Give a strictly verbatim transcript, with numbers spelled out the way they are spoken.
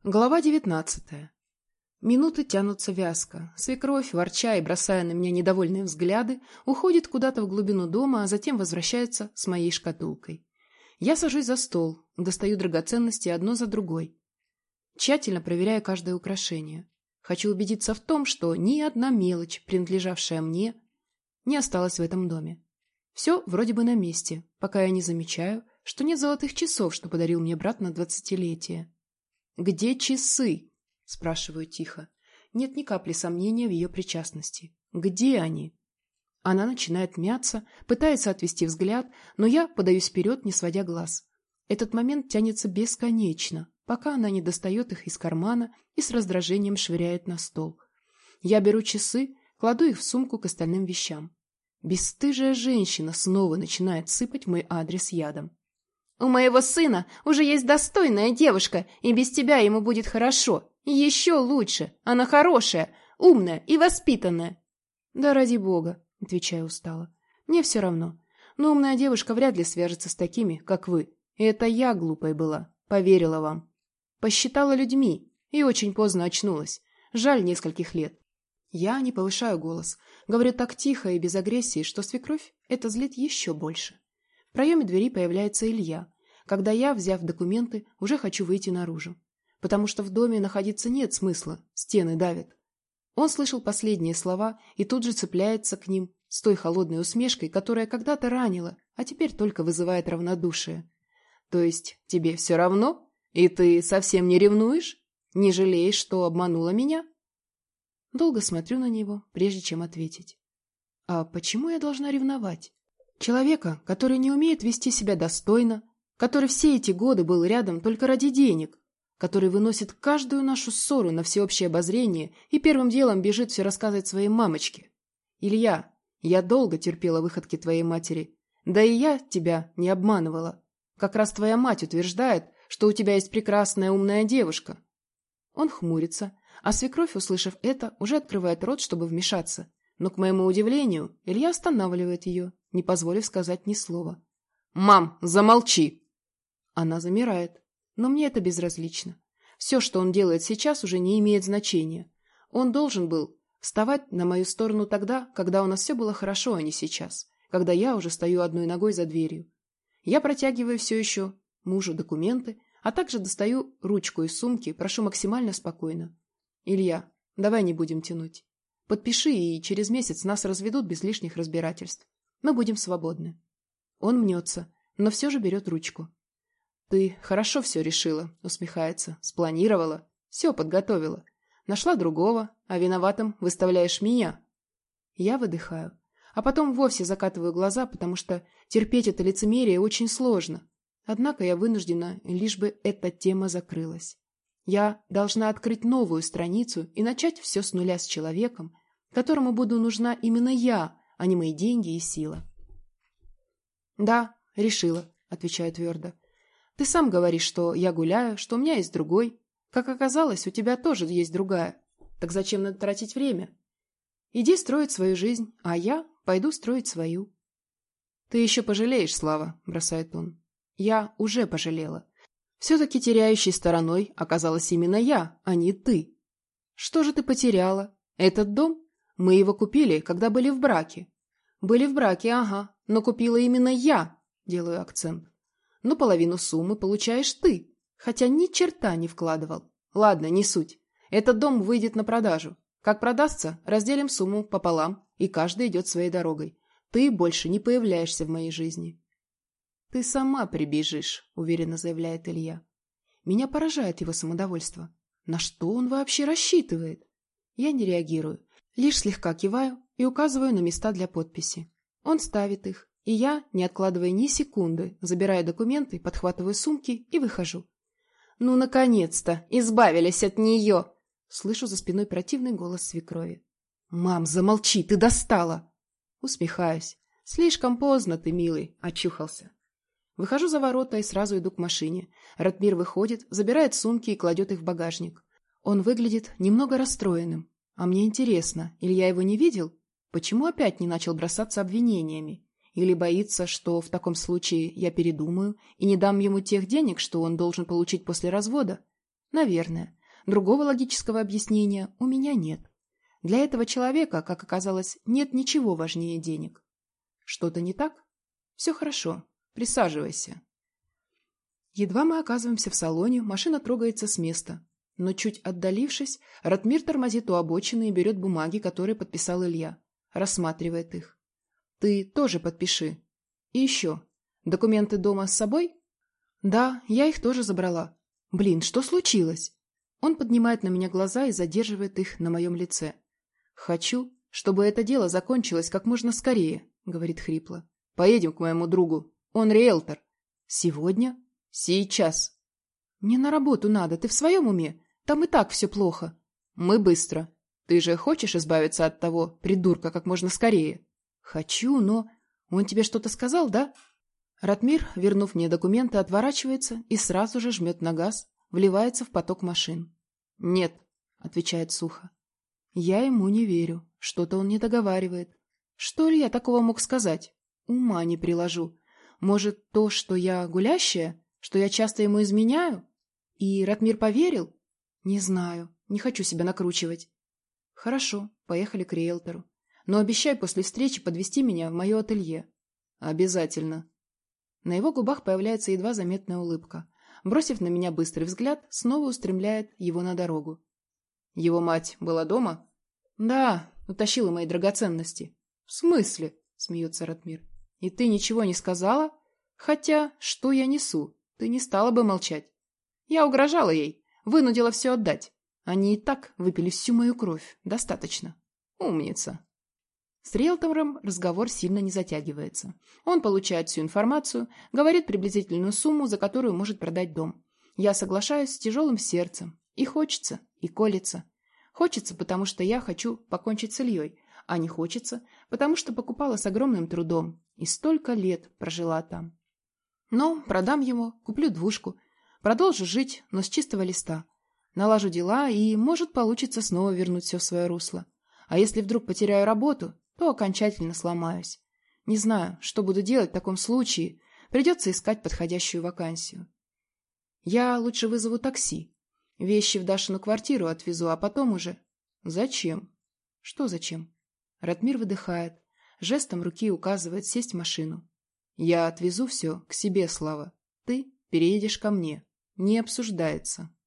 Глава девятнадцатая. Минуты тянутся вязко. Свекровь, ворча и бросая на меня недовольные взгляды, уходит куда-то в глубину дома, а затем возвращается с моей шкатулкой. Я сажусь за стол, достаю драгоценности одно за другой. Тщательно проверяю каждое украшение. Хочу убедиться в том, что ни одна мелочь, принадлежавшая мне, не осталась в этом доме. Все вроде бы на месте, пока я не замечаю, что нет золотых часов, что подарил мне брат на двадцатилетие. «Где часы?» – спрашиваю тихо. Нет ни капли сомнения в ее причастности. «Где они?» Она начинает мяться, пытается отвести взгляд, но я подаюсь вперед, не сводя глаз. Этот момент тянется бесконечно, пока она не достает их из кармана и с раздражением швыряет на стол. Я беру часы, кладу их в сумку к остальным вещам. Бесстыжая женщина снова начинает сыпать мой адрес ядом. «У моего сына уже есть достойная девушка, и без тебя ему будет хорошо. Еще лучше. Она хорошая, умная и воспитанная». «Да ради бога», — отвечаю устало. «Мне все равно. Но умная девушка вряд ли свяжется с такими, как вы. И это я глупой была, поверила вам. Посчитала людьми и очень поздно очнулась. Жаль нескольких лет». Я не повышаю голос, говорю так тихо и без агрессии, что свекровь это злит еще больше. В проеме двери появляется Илья, когда я, взяв документы, уже хочу выйти наружу. Потому что в доме находиться нет смысла, стены давят. Он слышал последние слова и тут же цепляется к ним с той холодной усмешкой, которая когда-то ранила, а теперь только вызывает равнодушие. «То есть тебе все равно? И ты совсем не ревнуешь? Не жалеешь, что обманула меня?» Долго смотрю на него, прежде чем ответить. «А почему я должна ревновать? Человека, который не умеет вести себя достойно, который все эти годы был рядом только ради денег, который выносит каждую нашу ссору на всеобщее обозрение и первым делом бежит все рассказывать своей мамочке. Илья, я долго терпела выходки твоей матери, да и я тебя не обманывала. Как раз твоя мать утверждает, что у тебя есть прекрасная умная девушка». Он хмурится, а свекровь, услышав это, уже открывает рот, чтобы вмешаться. Но, к моему удивлению, Илья останавливает ее, не позволив сказать ни слова. «Мам, замолчи!» Она замирает, но мне это безразлично. Все, что он делает сейчас, уже не имеет значения. Он должен был вставать на мою сторону тогда, когда у нас все было хорошо, а не сейчас, когда я уже стою одной ногой за дверью. Я протягиваю все еще мужу документы, а также достаю ручку из сумки, прошу максимально спокойно. «Илья, давай не будем тянуть. Подпиши, и через месяц нас разведут без лишних разбирательств. Мы будем свободны». Он мнется, но все же берет ручку. «Ты хорошо все решила», — усмехается, — «спланировала, все подготовила. Нашла другого, а виноватым выставляешь меня». Я выдыхаю, а потом вовсе закатываю глаза, потому что терпеть это лицемерие очень сложно. Однако я вынуждена, лишь бы эта тема закрылась. Я должна открыть новую страницу и начать все с нуля с человеком, которому буду нужна именно я, а не мои деньги и сила. «Да, решила», — отвечаю твердо. «Ты сам говоришь, что я гуляю, что у меня есть другой. Как оказалось, у тебя тоже есть другая. Так зачем надо тратить время? Иди строить свою жизнь, а я пойду строить свою». «Ты еще пожалеешь, Слава», — бросает он. «Я уже пожалела. Все-таки теряющей стороной оказалась именно я, а не ты». «Что же ты потеряла? Этот дом? Мы его купили, когда были в браке». «Были в браке, ага, но купила именно я», — делаю акцент. «Но половину суммы получаешь ты, хотя ни черта не вкладывал. Ладно, не суть. Этот дом выйдет на продажу. Как продастся, разделим сумму пополам, и каждый идет своей дорогой. Ты больше не появляешься в моей жизни». «Ты сама прибежишь», — уверенно заявляет Илья. Меня поражает его самодовольство. На что он вообще рассчитывает? Я не реагирую, лишь слегка киваю и указываю на места для подписи. Он ставит их, и я, не откладывая ни секунды, забираю документы, подхватываю сумки и выхожу. «Ну, наконец-то! Избавились от нее!» Слышу за спиной противный голос свекрови. «Мам, замолчи, ты достала!» Усмехаюсь. «Слишком поздно ты, милый, очухался». Выхожу за ворота и сразу иду к машине. Ратмир выходит, забирает сумки и кладет их в багажник. Он выглядит немного расстроенным. А мне интересно, Илья его не видел? Почему опять не начал бросаться обвинениями? Или боится, что в таком случае я передумаю и не дам ему тех денег, что он должен получить после развода? Наверное. Другого логического объяснения у меня нет. Для этого человека, как оказалось, нет ничего важнее денег. Что-то не так? Все хорошо. Присаживайся. Едва мы оказываемся в салоне, машина трогается с места. Но чуть отдалившись, Ратмир тормозит у обочины и берет бумаги, которые подписал Илья. Рассматривает их. Ты тоже подпиши. И еще. Документы дома с собой? Да, я их тоже забрала. Блин, что случилось? Он поднимает на меня глаза и задерживает их на моем лице. Хочу, чтобы это дело закончилось как можно скорее, говорит хрипло. Поедем к моему другу. Он риэлтор. Сегодня? Сейчас. Мне на работу надо. Ты в своем уме? Там и так все плохо. Мы быстро. Ты же хочешь избавиться от того придурка как можно скорее? Хочу, но... Он тебе что-то сказал, да? Ратмир, вернув мне документы, отворачивается и сразу же жмет на газ, вливается в поток машин. Нет, отвечает сухо. Я ему не верю. Что-то он не договаривает. Что ли я такого мог сказать? Ума не приложу. Может, то, что я гулящая? Что я часто ему изменяю? И Ратмир поверил? Не знаю. Не хочу себя накручивать. Хорошо, поехали к риэлтору. Но обещай после встречи подвезти меня в мое ателье. Обязательно. На его губах появляется едва заметная улыбка. Бросив на меня быстрый взгляд, снова устремляет его на дорогу. Его мать была дома? Да, утащила мои драгоценности. В смысле? Смеется Ратмир. И ты ничего не сказала? Хотя, что я несу? Ты не стала бы молчать. Я угрожала ей, вынудила все отдать. Они и так выпили всю мою кровь. Достаточно. Умница. С риэлтором разговор сильно не затягивается. Он получает всю информацию, говорит приблизительную сумму, за которую может продать дом. Я соглашаюсь с тяжелым сердцем. И хочется, и колется. Хочется, потому что я хочу покончить с Ильей, а не хочется, потому что покупала с огромным трудом и столько лет прожила там. Но продам его, куплю двушку, продолжу жить, но с чистого листа. Налажу дела, и, может, получится снова вернуть все в свое русло. А если вдруг потеряю работу, то окончательно сломаюсь. Не знаю, что буду делать в таком случае. Придется искать подходящую вакансию. Я лучше вызову такси. Вещи в Дашину квартиру отвезу, а потом уже... Зачем? Что зачем? Ратмир выдыхает. Жестом руки указывает сесть в машину. Я отвезу все к себе, Слава. Ты переедешь ко мне. Не обсуждается.